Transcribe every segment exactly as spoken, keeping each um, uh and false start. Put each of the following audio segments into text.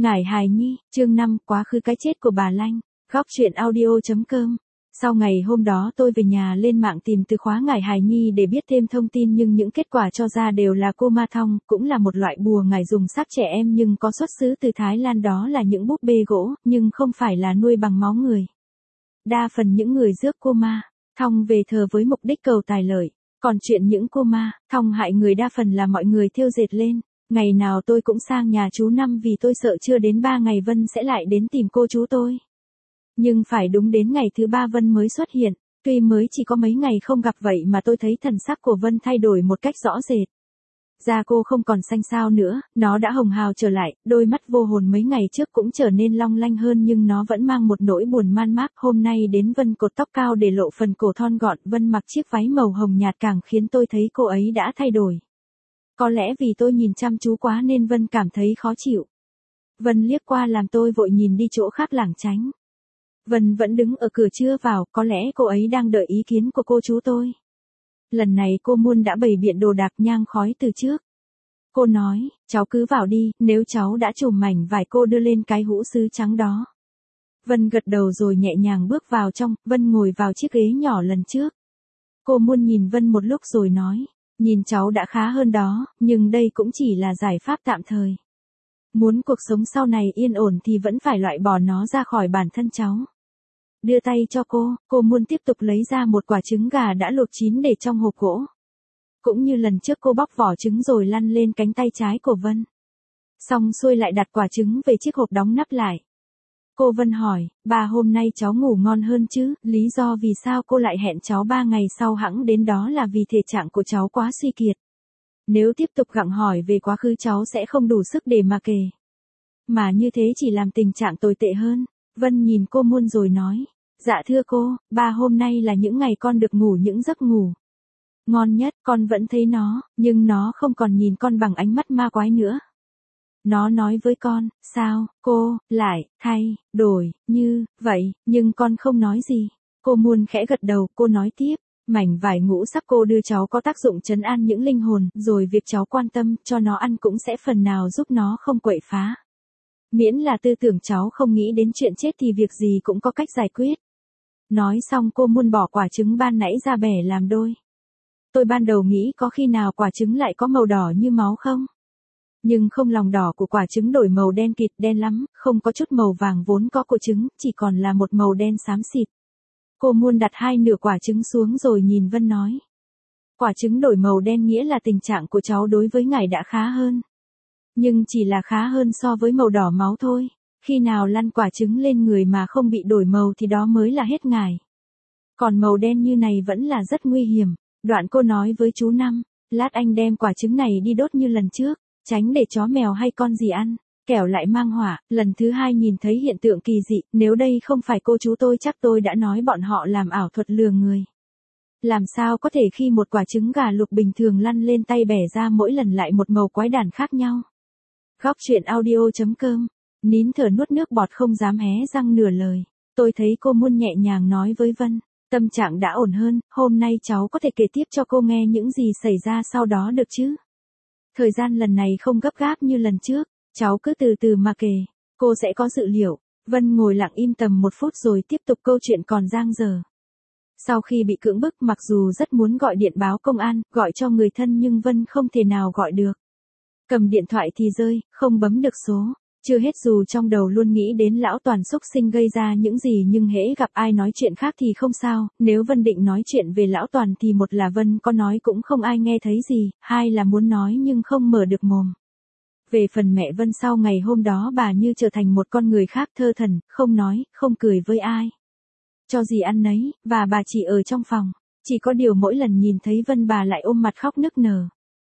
Ngải hài nhi, chương năm, quá khứ cái chết của bà Lanh. Góc truyện audio.com. Sau ngày hôm đó tôi về nhà lên mạng tìm từ khóa ngải hài nhi để biết thêm thông tin, nhưng những kết quả cho ra đều là cô ma thong, cũng là một loại bùa ngải dùng xác trẻ em nhưng có xuất xứ từ Thái Lan, đó là những búp bê gỗ, nhưng không phải là nuôi bằng máu người. Đa phần những người rước cô ma thong về thờ với mục đích cầu tài lợi, còn chuyện những cô ma thong hại người đa phần là mọi người thêu dệt lên. Ngày nào tôi cũng sang nhà chú Năm vì tôi sợ chưa đến ba ngày Vân sẽ lại đến tìm cô chú tôi. Nhưng phải đúng đến ngày thứ ba Vân mới xuất hiện, tuy mới chỉ có mấy ngày không gặp vậy mà tôi thấy thần sắc của Vân thay đổi một cách rõ rệt. Da cô không còn xanh xao nữa, nó đã hồng hào trở lại, đôi mắt vô hồn mấy ngày trước cũng trở nên long lanh hơn, nhưng nó vẫn mang một nỗi buồn man mác. Hôm nay đến Vân cột tóc cao để lộ phần cổ thon gọn, Vân mặc chiếc váy màu hồng nhạt càng khiến tôi thấy cô ấy đã thay đổi. Có lẽ vì tôi nhìn chăm chú quá nên Vân cảm thấy khó chịu. Vân liếc qua làm tôi vội nhìn đi chỗ khác lảng tránh. Vân vẫn đứng ở cửa chưa vào, có lẽ cô ấy đang đợi ý kiến của cô chú tôi. Lần này cô Muôn đã bày biện đồ đạc nhang khói từ trước. Cô nói, cháu cứ vào đi, nếu cháu đã chùm mảnh vải cô đưa lên cái hũ sứ trắng đó. Vân gật đầu rồi nhẹ nhàng bước vào trong, Vân ngồi vào chiếc ghế nhỏ lần trước. Cô Muôn nhìn Vân một lúc rồi nói, nhìn cháu đã khá hơn đó, nhưng đây cũng chỉ là giải pháp tạm thời. Muốn cuộc sống sau này yên ổn thì vẫn phải loại bỏ nó ra khỏi bản thân cháu. Đưa tay cho cô, cô Muôn tiếp tục lấy ra một quả trứng gà đã luộc chín để trong hộp gỗ. Cũng như lần trước cô bóc vỏ trứng rồi lăn lên cánh tay trái của Vân. Xong xuôi lại đặt quả trứng về chiếc hộp đóng nắp lại. Cô Vân hỏi, bà hôm nay cháu ngủ ngon hơn chứ? Lý do vì sao cô lại hẹn cháu ba ngày sau hẵng đến đó là vì thể trạng của cháu quá suy kiệt. Nếu tiếp tục gặng hỏi về quá khứ cháu sẽ không đủ sức để mà kể. Mà như thế chỉ làm tình trạng tồi tệ hơn. Vân nhìn cô Muôn rồi nói, dạ thưa cô, ba hôm nay là những ngày con được ngủ những giấc ngủ ngon nhất, con vẫn thấy nó, nhưng nó không còn nhìn con bằng ánh mắt ma quái nữa. Nó nói với con, sao, cô, lại, thay, đổi, như, vậy, nhưng con không nói gì. Cô Muôn khẽ gật đầu, cô nói tiếp, mảnh vải ngũ sắc cô đưa cháu có tác dụng trấn an những linh hồn, rồi việc cháu quan tâm, cho nó ăn cũng sẽ phần nào giúp nó không quậy phá. Miễn là tư tưởng cháu không nghĩ đến chuyện chết thì việc gì cũng có cách giải quyết. Nói xong cô Muôn bỏ quả trứng ban nãy ra bẻ làm đôi. Tôi ban đầu nghĩ có khi nào quả trứng lại có màu đỏ như máu không? Nhưng không, lòng đỏ của quả trứng đổi màu đen kịt, đen lắm, không có chút màu vàng vốn có của trứng, chỉ còn là một màu đen xám xịt. Cô Muôn đặt hai nửa quả trứng xuống rồi nhìn Vân nói. Quả trứng đổi màu đen nghĩa là tình trạng của cháu đối với ngài đã khá hơn. Nhưng chỉ là khá hơn so với màu đỏ máu thôi. Khi nào lăn quả trứng lên người mà không bị đổi màu thì đó mới là hết ngài. Còn màu đen như này vẫn là rất nguy hiểm. Đoạn cô nói với chú Năm, lát anh đem quả trứng này đi đốt như lần trước, tránh để chó mèo hay con gì ăn, kẻo lại mang hỏa. Lần thứ hai nhìn thấy hiện tượng kỳ dị, nếu đây không phải cô chú tôi chắc tôi đã nói bọn họ làm ảo thuật lừa người. Làm sao có thể khi một quả trứng gà luộc bình thường lăn lên tay bẻ ra mỗi lần lại một màu quái đản khác nhau. Góc truyện audio.com. Nín thở nuốt nước bọt không dám hé răng nửa lời. Tôi thấy cô Muôn nhẹ nhàng nói với Vân, tâm trạng đã ổn hơn, hôm nay cháu có thể kể tiếp cho cô nghe những gì xảy ra sau đó được chứ? Thời gian lần này không gấp gáp như lần trước, cháu cứ từ từ mà kể, cô sẽ có dự liệu. Vân ngồi lặng im tầm một phút rồi tiếp tục câu chuyện còn dang dở. Sau khi bị cưỡng bức, mặc dù rất muốn gọi điện báo công an, gọi cho người thân nhưng Vân không thể nào gọi được. Cầm điện thoại thì rơi, không bấm được số. Chưa hết dù trong đầu luôn nghĩ đến lão Toàn xúc sinh gây ra những gì, nhưng hễ gặp ai nói chuyện khác thì không sao. Nếu Vân định nói chuyện về lão Toàn thì một là Vân có nói cũng không ai nghe thấy gì, hai là muốn nói nhưng không mở được mồm. Về phần mẹ Vân, sau ngày hôm đó bà như trở thành một con người khác, thơ thẩn, không nói, không cười với ai. Cho gì ăn nấy, và bà chỉ ở trong phòng. Chỉ có điều mỗi lần nhìn thấy Vân bà lại ôm mặt khóc nức nở.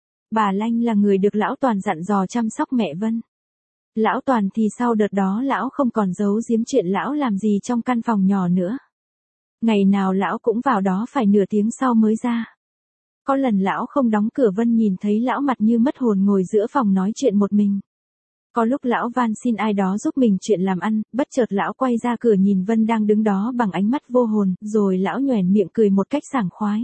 Bà Lanh là người được lão Toàn dặn dò chăm sóc mẹ Vân. Lão Toàn thì sau đợt đó lão không còn giấu giếm chuyện lão làm gì trong căn phòng nhỏ nữa. Ngày nào lão cũng vào đó phải nửa tiếng sau mới ra. Có lần lão không đóng cửa, Vân nhìn thấy lão mặt như mất hồn ngồi giữa phòng nói chuyện một mình. Có lúc lão van xin ai đó giúp mình chuyện làm ăn, bất chợt lão quay ra cửa nhìn Vân đang đứng đó bằng ánh mắt vô hồn, rồi lão nhoẻn miệng cười một cách sảng khoái.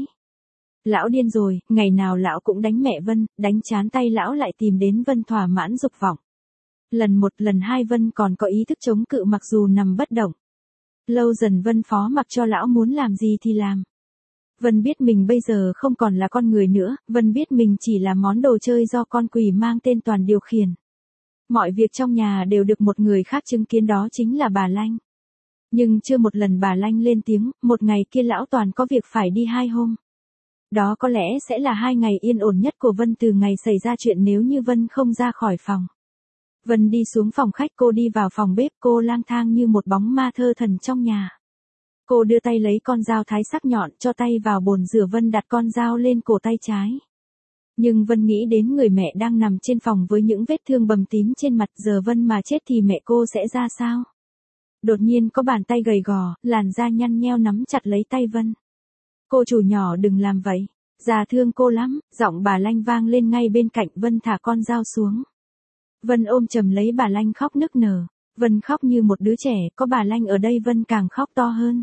Lão điên rồi, ngày nào lão cũng đánh mẹ Vân, đánh chán tay lão lại tìm đến Vân thỏa mãn dục vọng. Lần một lần hai Vân còn có ý thức chống cự mặc dù nằm bất động. Lâu dần Vân phó mặc cho lão muốn làm gì thì làm. Vân biết mình bây giờ không còn là con người nữa, Vân biết mình chỉ là món đồ chơi do con quỷ mang tên Toàn điều khiển. Mọi việc trong nhà đều được một người khác chứng kiến, đó chính là bà Lanh. Nhưng chưa một lần bà Lanh lên tiếng, một ngày kia lão Toàn có việc phải đi hai hôm. Đó có lẽ sẽ là hai ngày yên ổn nhất của Vân từ ngày xảy ra chuyện nếu như Vân không ra khỏi phòng. Vân đi xuống phòng khách, cô đi vào phòng bếp, cô lang thang như một bóng ma thơ thần trong nhà. Cô đưa tay lấy con dao thái sắc nhọn, cho tay vào bồn rửa. Vân đặt con dao lên cổ tay trái. Nhưng Vân nghĩ đến người mẹ đang nằm trên phòng với những vết thương bầm tím trên mặt, giờ Vân mà chết thì mẹ cô sẽ ra sao? Đột nhiên có bàn tay gầy gò, làn da nhăn nheo nắm chặt lấy tay Vân. Cô chủ nhỏ đừng làm vậy, già thương cô lắm, giọng bà Lanh vang lên ngay bên cạnh. Vân thả con dao xuống. Vân ôm chầm lấy bà Lanh khóc nức nở. Vân khóc như một đứa trẻ, có bà Lanh ở đây Vân càng khóc to hơn.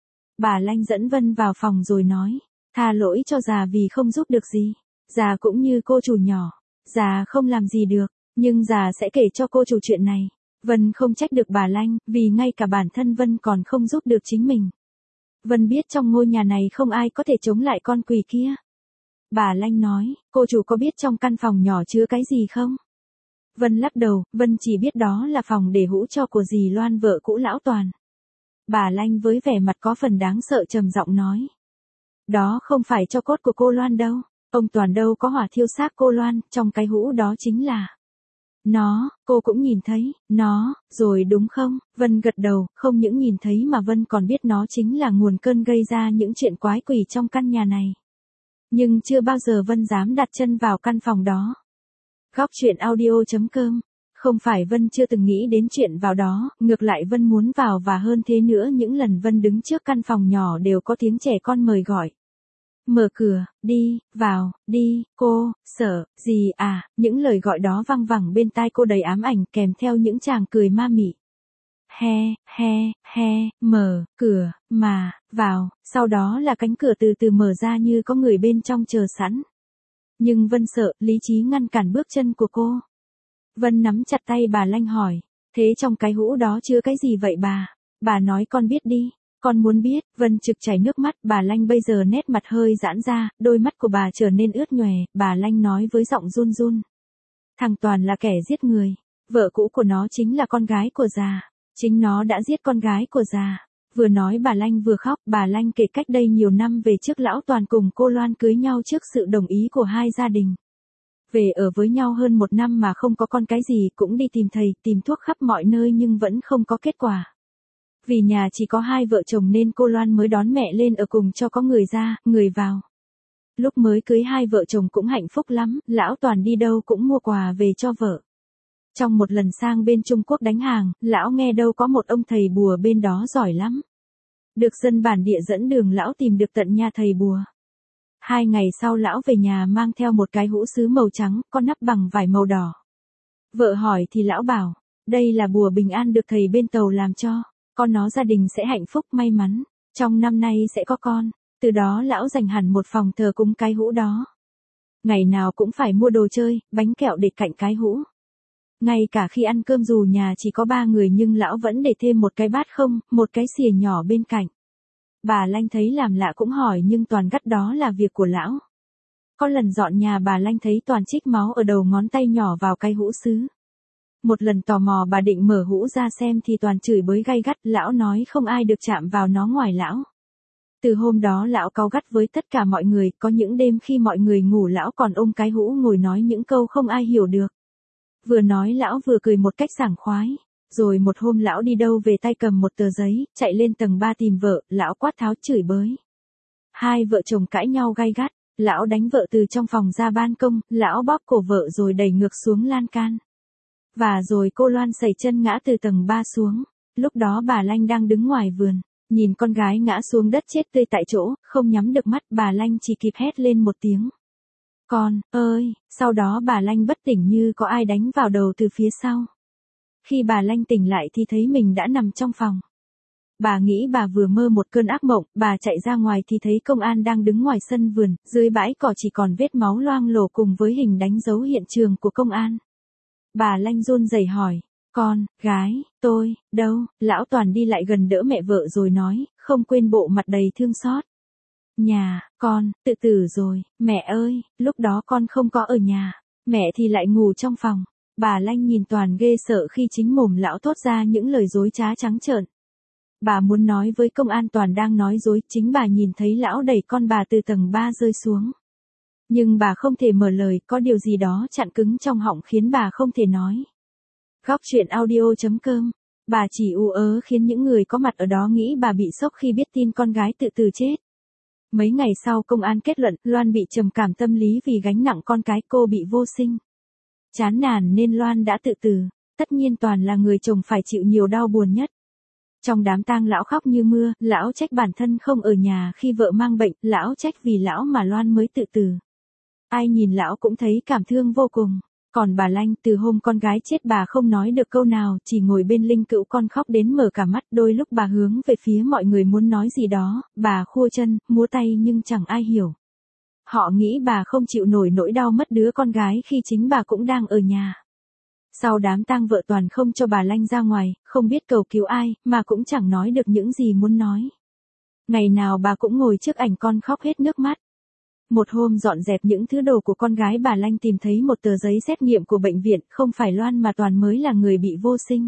Bà Lanh dẫn Vân vào phòng rồi nói, tha lỗi cho già vì không giúp được gì. Già cũng như cô chủ nhỏ, già không làm gì được, nhưng già sẽ kể cho cô chủ chuyện này. Vân không trách được bà Lanh, vì ngay cả bản thân Vân còn không giúp được chính mình. Vân biết trong ngôi nhà này không ai có thể chống lại con quỷ kia. Bà Lanh nói, cô chủ có biết trong căn phòng nhỏ chứa cái gì không? Vân lắc đầu, Vân chỉ biết đó là phòng để hũ cho của dì Loan, vợ cũ lão Toàn. Bà Lanh với vẻ mặt có phần đáng sợ trầm giọng nói. Đó không phải cho cốt của cô Loan đâu, ông Toàn đâu có hỏa thiêu xác cô Loan, trong cái hũ đó chính là nó, cô cũng nhìn thấy, nó, rồi đúng không? Vân gật đầu, không những nhìn thấy mà Vân còn biết nó chính là nguồn cơn gây ra những chuyện quái quỷ trong căn nhà này. Nhưng chưa bao giờ Vân dám đặt chân vào căn phòng đó. Góc truyện audio chấm com. Không phải Vân chưa từng nghĩ đến chuyện vào đó, ngược lại Vân muốn vào, và hơn thế nữa những lần Vân đứng trước căn phòng nhỏ đều có tiếng trẻ con mời gọi. Mở cửa, đi, vào, đi, cô, sợ, gì à, những lời gọi đó văng vẳng bên tai cô đầy ám ảnh, kèm theo những tràng cười ma mị. He, he, he, mở, cửa, mà, vào, sau đó là cánh cửa từ từ mở ra như có người bên trong chờ sẵn. Nhưng Vân sợ, lý trí ngăn cản bước chân của cô. Vân nắm chặt tay bà Lanh hỏi, thế trong cái hũ đó chứa cái gì vậy bà? Bà nói con biết đi. Con muốn biết. Vân trực chảy nước mắt. Bà Lanh bây giờ nét mặt hơi giãn ra, đôi mắt của bà trở nên ướt nhòe. Bà Lanh nói với giọng run run. Thằng Toàn là kẻ giết người. Vợ cũ của nó chính là con gái của già. Chính nó đã giết con gái của già. Vừa nói bà Lanh vừa khóc. Bà Lanh kể cách đây nhiều năm về trước lão Toàn cùng cô Loan cưới nhau trước sự đồng ý của hai gia đình. Về ở với nhau hơn một năm mà không có con cái gì, cũng đi tìm thầy, tìm thuốc khắp mọi nơi nhưng vẫn không có kết quả. Vì nhà chỉ có hai vợ chồng nên cô Loan mới đón mẹ lên ở cùng cho có người ra, người vào. Lúc mới cưới hai vợ chồng cũng hạnh phúc lắm, lão Toàn đi đâu cũng mua quà về cho vợ. Trong một lần sang bên Trung Quốc đánh hàng, lão nghe đâu có một ông thầy bùa bên đó giỏi lắm. Được dân bản địa dẫn đường, lão tìm được tận nhà thầy bùa. Hai ngày sau lão về nhà mang theo một cái hũ sứ màu trắng, có nắp bằng vải màu đỏ. Vợ hỏi thì lão bảo, đây là bùa bình an được thầy bên Tàu làm cho, con nó gia đình sẽ hạnh phúc may mắn, trong năm nay sẽ có con. Từ đó lão dành hẳn một phòng thờ cúng cái hũ đó. Ngày nào cũng phải mua đồ chơi, bánh kẹo để cạnh cái hũ. Ngay cả khi ăn cơm dù nhà chỉ có ba người nhưng lão vẫn để thêm một cái bát không, một cái xìa nhỏ bên cạnh. Bà Lanh thấy làm lạ cũng hỏi nhưng Toàn gắt đó là việc của lão. Có lần dọn nhà bà Lanh thấy Toàn trích máu ở đầu ngón tay nhỏ vào cái hũ sứ. Một lần tò mò bà định mở hũ ra xem thì Toàn chửi bới gay gắt, lão nói không ai được chạm vào nó ngoài lão. Từ hôm đó lão cáu gắt với tất cả mọi người, có những đêm khi mọi người ngủ lão còn ôm cái hũ ngồi nói những câu không ai hiểu được. Vừa nói lão vừa cười một cách sảng khoái. Rồi một hôm lão đi đâu về tay cầm một tờ giấy, chạy lên tầng ba tìm vợ, lão quát tháo chửi bới. Hai vợ chồng cãi nhau gay gắt, lão đánh vợ từ trong phòng ra ban công, lão bóp cổ vợ rồi đẩy ngược xuống lan can. Và rồi cô Loan sẩy chân ngã từ tầng ba xuống. Lúc đó bà Lanh đang đứng ngoài vườn, nhìn con gái ngã xuống đất chết tươi tại chỗ, không nhắm được mắt, bà Lanh chỉ kịp hét lên một tiếng. Con, ơi, sau đó bà Lanh bất tỉnh như có ai đánh vào đầu từ phía sau. Khi bà Lanh tỉnh lại thì thấy mình đã nằm trong phòng. Bà nghĩ bà vừa mơ một cơn ác mộng, bà chạy ra ngoài thì thấy công an đang đứng ngoài sân vườn, dưới bãi cỏ chỉ còn vết máu loang lổ cùng với hình đánh dấu hiện trường của công an. Bà Lanh run rẩy hỏi, con, gái, tôi, đâu, lão Toàn đi lại gần đỡ mẹ vợ rồi nói, không quên bộ mặt đầy thương xót. Nhà, con, tự tử rồi, mẹ ơi, lúc đó con không có ở nhà, mẹ thì lại ngủ trong phòng. Bà Lanh nhìn Toàn ghê sợ khi chính mồm lão thốt ra những lời dối trá trắng trợn. Bà muốn nói với công an Toàn đang nói dối, chính bà nhìn thấy lão đẩy con bà từ tầng ba rơi xuống. Nhưng bà không thể mở lời, có điều gì đó chặn cứng trong họng khiến bà không thể nói. Góc truyện audio chấm com. Bà chỉ ú ớ khiến những người có mặt ở đó nghĩ bà bị sốc khi biết tin con gái tự tử chết. Mấy ngày sau công an kết luận Loan bị trầm cảm tâm lý vì gánh nặng con cái, cô bị vô sinh. Chán nản nên Loan đã tự tử, tất nhiên Toàn là người chồng phải chịu nhiều đau buồn nhất. Trong đám tang lão khóc như mưa, lão trách bản thân không ở nhà khi vợ mang bệnh, lão trách vì lão mà Loan mới tự tử. Ai nhìn lão cũng thấy cảm thương vô cùng. Còn bà Lanh, từ hôm con gái chết bà không nói được câu nào, chỉ ngồi bên linh cữu con khóc đến mở cả mắt, đôi lúc bà hướng về phía mọi người muốn nói gì đó, bà khua chân, múa tay nhưng chẳng ai hiểu. Họ nghĩ bà không chịu nổi nỗi đau mất đứa con gái khi chính bà cũng đang ở nhà. Sau đám tang vợ Toàn không cho bà Lanh ra ngoài, không biết cầu cứu ai, mà cũng chẳng nói được những gì muốn nói. Ngày nào bà cũng ngồi trước ảnh con khóc hết nước mắt. Một hôm dọn dẹp những thứ đồ của con gái, bà Lanh tìm thấy một tờ giấy xét nghiệm của bệnh viện, không phải Loan mà Toàn mới là người bị vô sinh.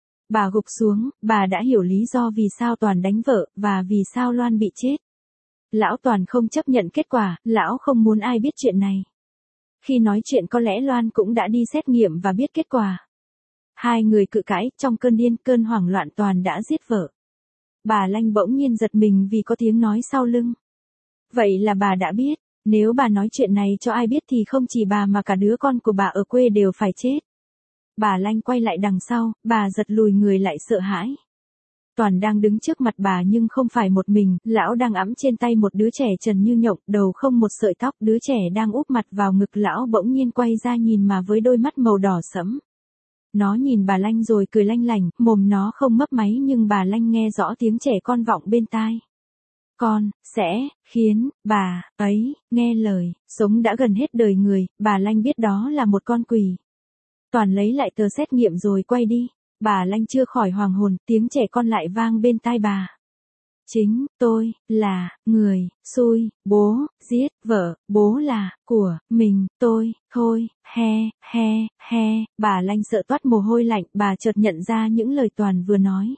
Bà gục xuống, bà đã hiểu lý do vì sao Toàn đánh vợ, và vì sao Loan bị chết. Lão Toàn không chấp nhận kết quả, lão không muốn ai biết chuyện này. Khi nói chuyện có lẽ Loan cũng đã đi xét nghiệm và biết kết quả. Hai người cự cãi, trong cơn điên, cơn hoảng loạn Toàn đã giết vợ. Bà Lanh bỗng nhiên giật mình vì có tiếng nói sau lưng. Vậy là bà đã biết, nếu bà nói chuyện này cho ai biết thì không chỉ bà mà cả đứa con của bà ở quê đều phải chết. Bà Lanh quay lại đằng sau, bà giật lùi người lại sợ hãi. Toàn đang đứng trước mặt bà nhưng không phải một mình, lão đang ẵm trên tay một đứa trẻ trần như nhộng, đầu không một sợi tóc, đứa trẻ đang úp mặt vào ngực lão bỗng nhiên quay ra nhìn mà với đôi mắt màu đỏ sẫm. Nó nhìn bà Lanh rồi cười lanh lảnh, mồm nó không mấp máy nhưng bà Lanh nghe rõ tiếng trẻ con vọng bên tai. Con, sẽ, khiến, bà, ấy, nghe lời, sống đã gần hết đời người, bà Lanh biết đó là một con quỷ. Toàn lấy lại tờ xét nghiệm rồi quay đi. Bà Lanh chưa khỏi hoàng hồn, tiếng trẻ con lại vang bên tai bà. Chính, tôi, là, người, xui, bố, giết, vợ, bố là, của, mình, tôi, thôi, he, he, he, bà Lanh sợ toát mồ hôi lạnh, bà chợt nhận ra những lời Toàn vừa nói.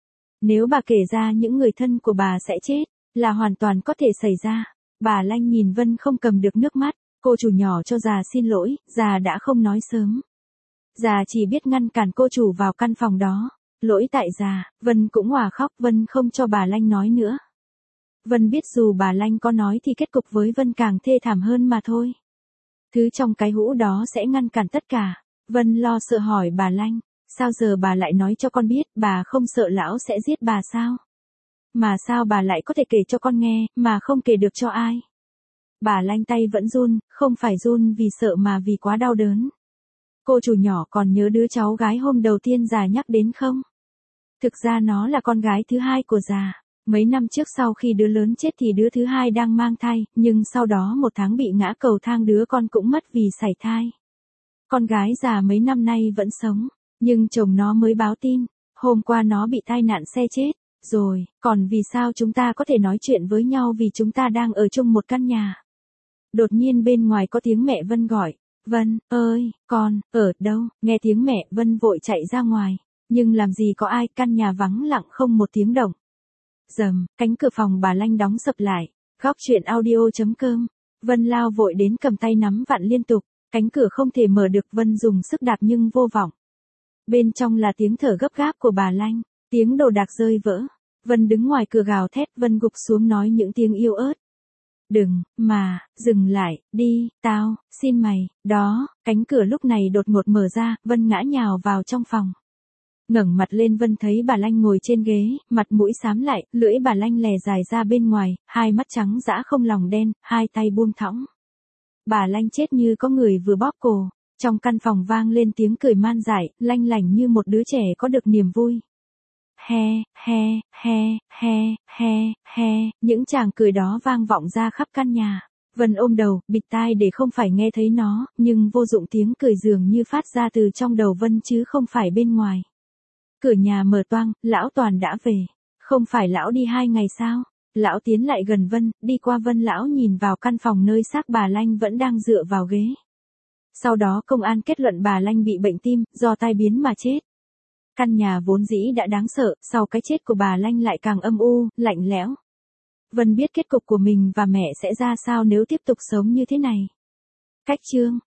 Nếu bà kể ra những người thân của bà sẽ chết, là hoàn toàn có thể xảy ra. Bà Lanh nhìn Vân không cầm được nước mắt, cô chủ nhỏ cho già xin lỗi, già đã không nói sớm. Già chỉ biết ngăn cản cô chủ vào căn phòng đó. Lỗi tại già, Vân cũng òa khóc, Vân không cho bà Lanh nói nữa. Vân biết dù bà Lanh có nói thì kết cục với Vân càng thê thảm hơn mà thôi. Thứ trong cái hũ đó sẽ ngăn cản tất cả. Vân lo sợ hỏi bà Lanh, sao giờ bà lại nói cho con biết, bà không sợ lão sẽ giết bà sao? Mà sao bà lại có thể kể cho con nghe, mà không kể được cho ai? Bà Lanh tay vẫn run, không phải run vì sợ mà vì quá đau đớn. Cô chủ nhỏ còn nhớ đứa cháu gái hôm đầu tiên già nhắc đến không? Thực ra nó là con gái thứ hai của già. Mấy năm trước sau khi đứa lớn chết thì đứa thứ hai đang mang thai, nhưng sau đó một tháng bị ngã cầu thang, đứa con cũng mất vì sảy thai. Con gái già mấy năm nay vẫn sống, nhưng chồng nó mới báo tin, hôm qua nó bị tai nạn xe chết. Rồi, còn vì sao chúng ta có thể nói chuyện với nhau, vì chúng ta đang ở chung một căn nhà. Đột nhiên bên ngoài có tiếng mẹ Vân gọi. Vân, ơi, con, ở đâu? Nghe tiếng mẹ, Vân vội chạy ra ngoài. Nhưng làm gì có ai, căn nhà vắng lặng không một tiếng động. Rầm, cánh cửa phòng bà Lanh đóng sập lại. Góc truyện audio chấm com. Vân lao vội đến cầm tay nắm vặn liên tục. Cánh cửa không thể mở được, Vân dùng sức đạp nhưng vô vọng. Bên trong là tiếng thở gấp gáp của bà Lanh. Tiếng đồ đạc rơi vỡ. Vân đứng ngoài cửa gào thét, Vân gục xuống nói những tiếng yếu ớt. Đừng, mà, dừng lại, đi, tao, xin mày, đó, cánh cửa lúc này đột ngột mở ra, Vân ngã nhào vào trong phòng. Ngẩng mặt lên Vân thấy bà Lanh ngồi trên ghế, mặt mũi xám lại, lưỡi bà Lanh lè dài ra bên ngoài, hai mắt trắng dã không lòng đen, hai tay buông thõng. Bà Lanh chết như có người vừa bóp cổ, trong căn phòng vang lên tiếng cười man dại, lanh lảnh như một đứa trẻ có được niềm vui. He, he, he, he, he, he, những tràng cười đó vang vọng ra khắp căn nhà. Vân ôm đầu, bịt tai để không phải nghe thấy nó, nhưng vô dụng tiếng cười dường như phát ra từ trong đầu Vân chứ không phải bên ngoài. Cửa nhà mở toang, lão Toàn đã về. Không phải lão đi hai ngày sao? Lão tiến lại gần Vân, đi qua Vân lão nhìn vào căn phòng nơi xác bà Lanh vẫn đang dựa vào ghế. Sau đó công an kết luận bà Lanh bị bệnh tim, do tai biến mà chết. Căn nhà vốn dĩ đã đáng sợ, sau cái chết của bà Lanh lại càng âm u, lạnh lẽo. Vân biết kết cục của mình và mẹ sẽ ra sao nếu tiếp tục sống như thế này. Cách chương